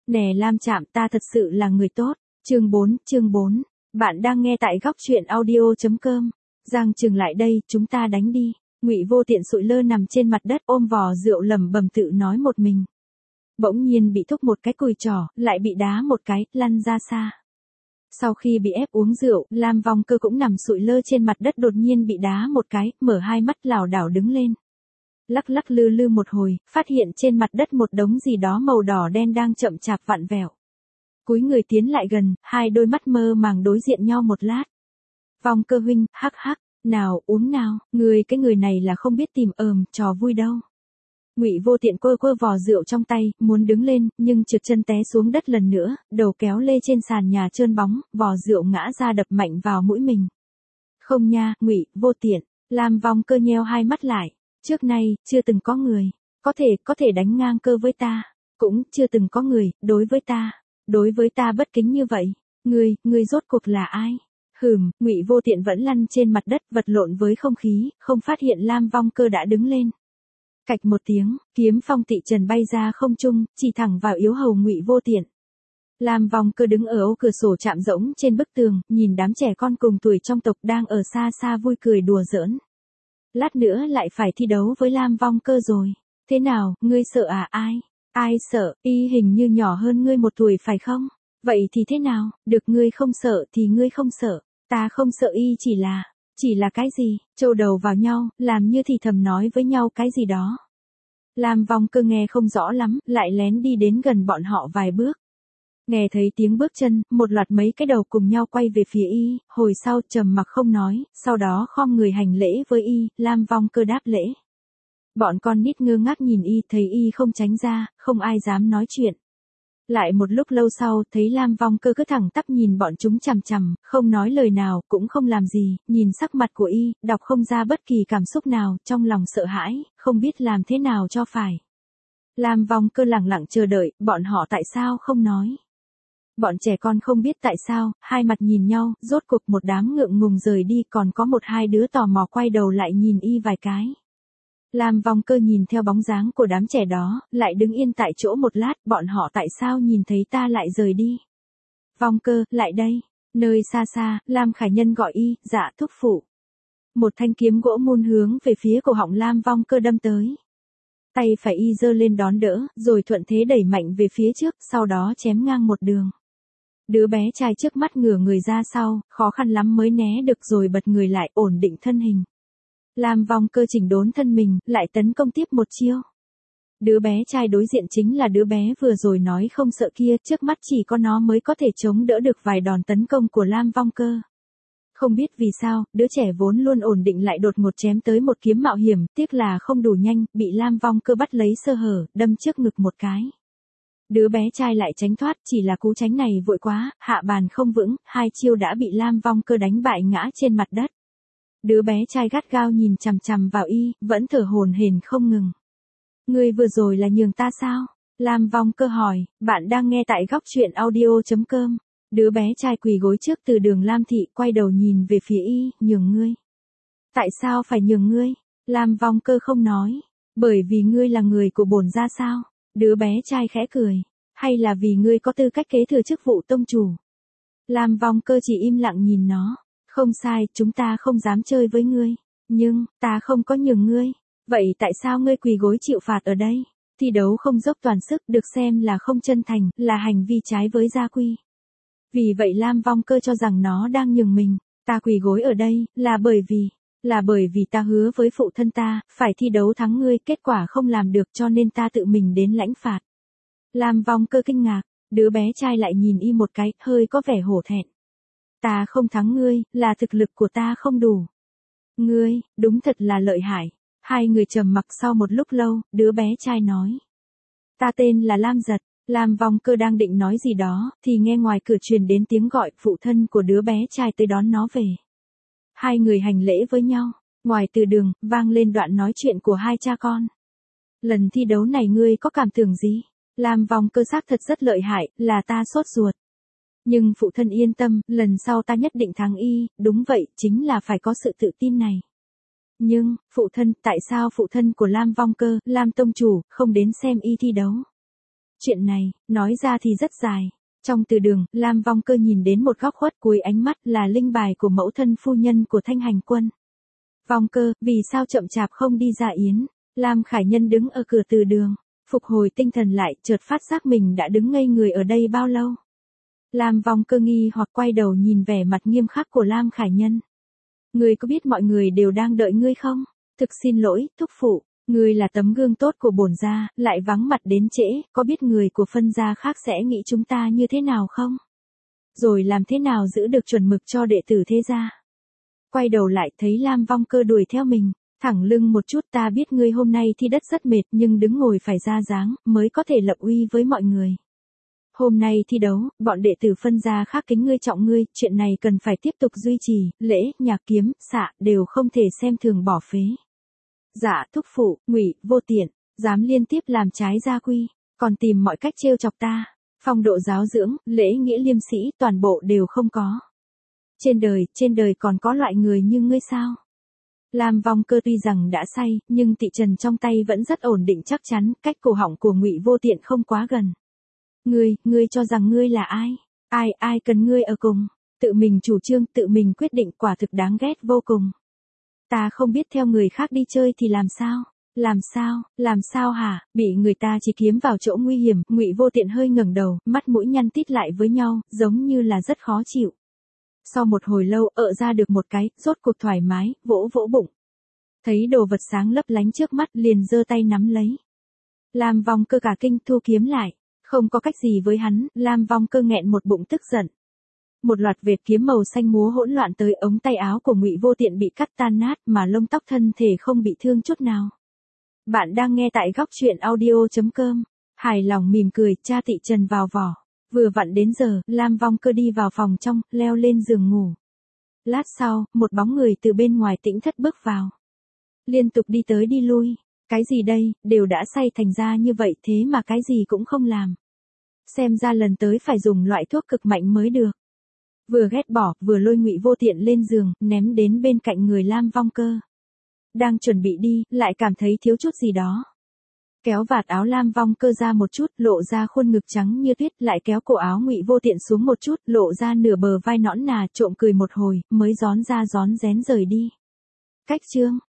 Nè Lam Trạm, ta thật sự là người tốt. Chương 4. Bạn đang nghe tại góc truyện audio.com. Giang Trừng lại đây, chúng ta đánh đi. Ngụy Vô Tiện sụi lơ nằm trên mặt đất ôm vò rượu lẩm bẩm tự nói một mình. Bỗng nhiên bị thúc một cái cùi trỏ, lại bị đá một cái, lăn ra xa. Sau khi bị ép uống rượu, Lam Vong Cơ cũng nằm sụi lơ trên mặt đất đột nhiên bị đá một cái, mở hai mắt lảo đảo đứng lên. Lắc lắc lư lư một hồi, phát hiện trên mặt đất một đống gì đó màu đỏ đen đang chậm chạp vặn vẹo. Cúi người tiến lại gần, hai đôi mắt mơ màng đối diện nhau một lát. Vong Cơ huynh, hắc hắc, nào uống nào, cái người này là không biết tìm trò vui đâu. Ngụy Vô Tiện quơ vò rượu trong tay, muốn đứng lên, nhưng trượt chân té xuống đất lần nữa, đầu kéo lê trên sàn nhà trơn bóng, vò rượu ngã ra đập mạnh vào mũi mình. Không nha, Ngụy Vô Tiện, Lam Vong Cơ nheo hai mắt lại. Trước nay, chưa từng có người, có thể đánh ngang cơ với ta, cũng chưa từng có người, đối với ta bất kính như vậy. Ngươi rốt cuộc là ai? Ngụy Vô Tiện vẫn lăn trên mặt đất vật lộn với không khí, không phát hiện Lam Vong Cơ đã đứng lên. Cạch một tiếng, kiếm phong tị trần bay ra không trung, chỉ thẳng vào yếu hầu Ngụy Vô Tiện. Lam Vong Cơ đứng ở ô cửa sổ chạm rỗng trên bức tường, nhìn đám trẻ con cùng tuổi trong tộc đang ở xa xa vui cười đùa giỡn. Lát nữa lại phải thi đấu với Lam Vong Cơ rồi. Thế nào, ngươi sợ à? Ai sợ, y hình như nhỏ hơn ngươi 1 tuổi phải không? Vậy thì thế nào, được ngươi không sợ thì ngươi không sợ, ta không sợ y chỉ là cái gì, trâu đầu vào nhau, làm như thì thầm nói với nhau cái gì đó. Lam Vong Cơ nghe không rõ lắm, lại lén đi đến gần bọn họ vài bước. Nghe thấy tiếng bước chân, một loạt mấy cái đầu cùng nhau quay về phía y, hồi sau trầm mặc không nói, sau đó khom người hành lễ với y, Lam Vong Cơ đáp lễ. Bọn con nít ngơ ngác nhìn y, thấy y không tránh ra, không ai dám nói chuyện. Lại một lúc lâu sau, thấy Lam Vong Cơ cứ thẳng tắp nhìn bọn chúng chằm chằm, không nói lời nào, cũng không làm gì, nhìn sắc mặt của y, đọc không ra bất kỳ cảm xúc nào, trong lòng sợ hãi, không biết làm thế nào cho phải. Lam Vong Cơ lẳng lặng chờ đợi, bọn họ tại sao không nói. Bọn trẻ con không biết tại sao, hai mặt nhìn nhau, rốt cuộc một đám ngượng ngùng rời đi, còn có 1-2 đứa tò mò quay đầu lại nhìn y vài cái. Lam Vong Cơ nhìn theo bóng dáng của đám trẻ đó, lại đứng yên tại chỗ một lát, bọn họ tại sao nhìn thấy ta lại rời đi. Vong Cơ, lại đây. Nơi xa xa, Lam Khải Nhân gọi y, dạ thúc phụ. Một thanh kiếm gỗ mun hướng về phía cổ họng Lam Vong Cơ đâm tới. Tay phải y giơ lên đón đỡ, rồi thuận thế đẩy mạnh về phía trước, sau đó chém ngang một đường. Đứa bé trai trước mắt ngửa người ra sau, khó khăn lắm mới né được rồi bật người lại, ổn định thân hình. Lam Vong Cơ chỉnh đốn thân mình, lại tấn công tiếp một chiêu. Đứa bé trai đối diện chính là đứa bé vừa rồi nói không sợ kia, trước mắt chỉ có nó mới có thể chống đỡ được vài đòn tấn công của Lam Vong Cơ. Không biết vì sao, đứa trẻ vốn luôn ổn định lại đột ngột chém tới một kiếm mạo hiểm, tiếc là không đủ nhanh, bị Lam Vong Cơ bắt lấy sơ hở, đâm trước ngực một cái. Đứa bé trai lại tránh thoát, chỉ là cú tránh này vội quá, hạ bàn không vững, 2 chiêu đã bị Lam Vong Cơ đánh bại ngã trên mặt đất. Đứa bé trai gắt gao nhìn chằm chằm vào y, vẫn thở hổn hển không ngừng. Ngươi vừa rồi là nhường ta sao? Lam Vong Cơ hỏi, bạn đang nghe tại góc truyện audio.com. Đứa bé trai quỳ gối trước từ đường Lam Thị, quay đầu nhìn về phía y, nhường ngươi. Tại sao phải nhường ngươi? Lam Vong Cơ không nói. Bởi vì ngươi là người của bổn gia sao? Đứa bé trai khẽ cười. Hay là vì ngươi có tư cách kế thừa chức vụ tông chủ? Lam Vong Cơ chỉ im lặng nhìn nó. Không sai, chúng ta không dám chơi với ngươi. Nhưng, ta không có nhường ngươi. Vậy tại sao ngươi quỳ gối chịu phạt ở đây? Thi đấu không dốc toàn sức, được xem là không chân thành, là hành vi trái với gia quy. Vì vậy Lam Vong Cơ cho rằng nó đang nhường mình. Ta quỳ gối ở đây, là bởi vì ta hứa với phụ thân ta, phải thi đấu thắng ngươi, kết quả không làm được cho nên ta tự mình đến lãnh phạt. Lam Vong Cơ kinh ngạc, đứa bé trai lại nhìn y một cái, hơi có vẻ hổ thẹn. Ta không thắng ngươi, là thực lực của ta không đủ. Ngươi, đúng thật là lợi hại. Hai người trầm mặc sau một lúc lâu, đứa bé trai nói. Ta tên là Lam Giật. Lam Vong Cơ đang định nói gì đó, thì nghe ngoài cửa truyền đến tiếng gọi, phụ thân của đứa bé trai tới đón nó về. Hai người hành lễ với nhau, ngoài từ đường, vang lên đoạn nói chuyện của hai cha con. Lần thi đấu này ngươi có cảm tưởng gì? Lam Vong Cơ xác thật rất lợi hại, là ta sốt ruột. Nhưng phụ thân yên tâm, lần sau ta nhất định thắng y, đúng vậy, chính là phải có sự tự tin này. Nhưng, phụ thân, tại sao phụ thân của Lam Vong Cơ, Lam Tông Chủ, không đến xem y thi đấu? Chuyện này, nói ra thì rất dài. Trong từ đường, Lam Vong Cơ nhìn đến một góc khuất cuối ánh mắt là linh bài của mẫu thân phu nhân của Thanh Hành Quân. Vong Cơ, vì sao chậm chạp không đi ra yến? Lam Khải Nhân đứng ở cửa từ đường, phục hồi tinh thần lại, chợt phát giác mình đã đứng ngây người ở đây bao lâu. Lam Vong Cơ nghi hoặc quay đầu nhìn vẻ mặt nghiêm khắc của Lam Khải Nhân. Ngươi có biết mọi người đều đang đợi ngươi không? Thực xin lỗi, thúc phụ, ngươi là tấm gương tốt của bổn gia, lại vắng mặt đến trễ, có biết người của phân gia khác sẽ nghĩ chúng ta như thế nào không? Rồi làm thế nào giữ được chuẩn mực cho đệ tử thế gia? Quay đầu lại thấy Lam Vong Cơ đuổi theo mình, thẳng lưng một chút, ta biết ngươi hôm nay thi đất rất mệt nhưng đứng ngồi phải ra dáng, mới có thể lập uy với mọi người. Hôm nay thi đấu, bọn đệ tử phân gia khác kính ngươi trọng ngươi, chuyện này cần phải tiếp tục duy trì, lễ, nhạc kiếm, xạ, đều không thể xem thường bỏ phế. Dạ, thúc phụ, Ngụy Vô Tiện, dám liên tiếp làm trái gia quy, còn tìm mọi cách trêu chọc ta. Phong độ giáo dưỡng, lễ nghĩa liêm sĩ, toàn bộ đều không có. Trên đời còn có loại người như ngươi sao? Lam Vong Cơ tuy rằng đã say, nhưng tị trần trong tay vẫn rất ổn định chắc chắn, cách cổ họng của Ngụy Vô Tiện không quá gần. Ngươi cho rằng ngươi là ai? Ai cần ngươi ở cùng? Tự mình chủ trương, tự mình quyết định, quả thực đáng ghét vô cùng. Ta không biết theo người khác đi chơi thì làm sao? Làm sao hả? Bị người ta chỉ kiếm vào chỗ nguy hiểm, Ngụy Vô Tiện hơi ngẩng đầu, mắt mũi nhăn tít lại với nhau, giống như là rất khó chịu. Sau một hồi lâu, ra được một cái, rốt cuộc thoải mái, vỗ bụng. Thấy đồ vật sáng lấp lánh trước mắt, liền giơ tay nắm lấy. Lam Vong Cơ cả kinh thu kiếm lại. Không có cách gì với hắn, Lam Vong Cơ nghẹn một bụng tức giận. Một loạt vệt kiếm màu xanh múa hỗn loạn tới, ống tay áo của Ngụy Vô Tiện bị cắt tan nát mà lông tóc thân thể không bị thương chút nào. Bạn đang nghe tại góc truyện audio.com. Hài lòng mỉm cười, cha tị trần vào vỏ. Vừa vặn đến giờ, Lam Vong Cơ đi vào phòng trong, leo lên giường ngủ. Lát sau, một bóng người từ bên ngoài tĩnh thất bước vào. Liên tục đi tới đi lui. Cái gì đây, đều đã say thành ra như vậy thế mà cái gì cũng không làm. Xem ra lần tới phải dùng loại thuốc cực mạnh mới được. Vừa ghét bỏ, vừa lôi Ngụy Vô Tiện lên giường, ném đến bên cạnh người Lam Vong Cơ. Đang chuẩn bị đi, lại cảm thấy thiếu chút gì đó. Kéo vạt áo Lam Vong Cơ ra một chút, lộ ra khuôn ngực trắng như tuyết, lại kéo cổ áo Ngụy Vô Tiện xuống một chút, lộ ra nửa bờ vai nõn nà, trộm cười một hồi, mới rón ra rón rén rời đi. Cách chương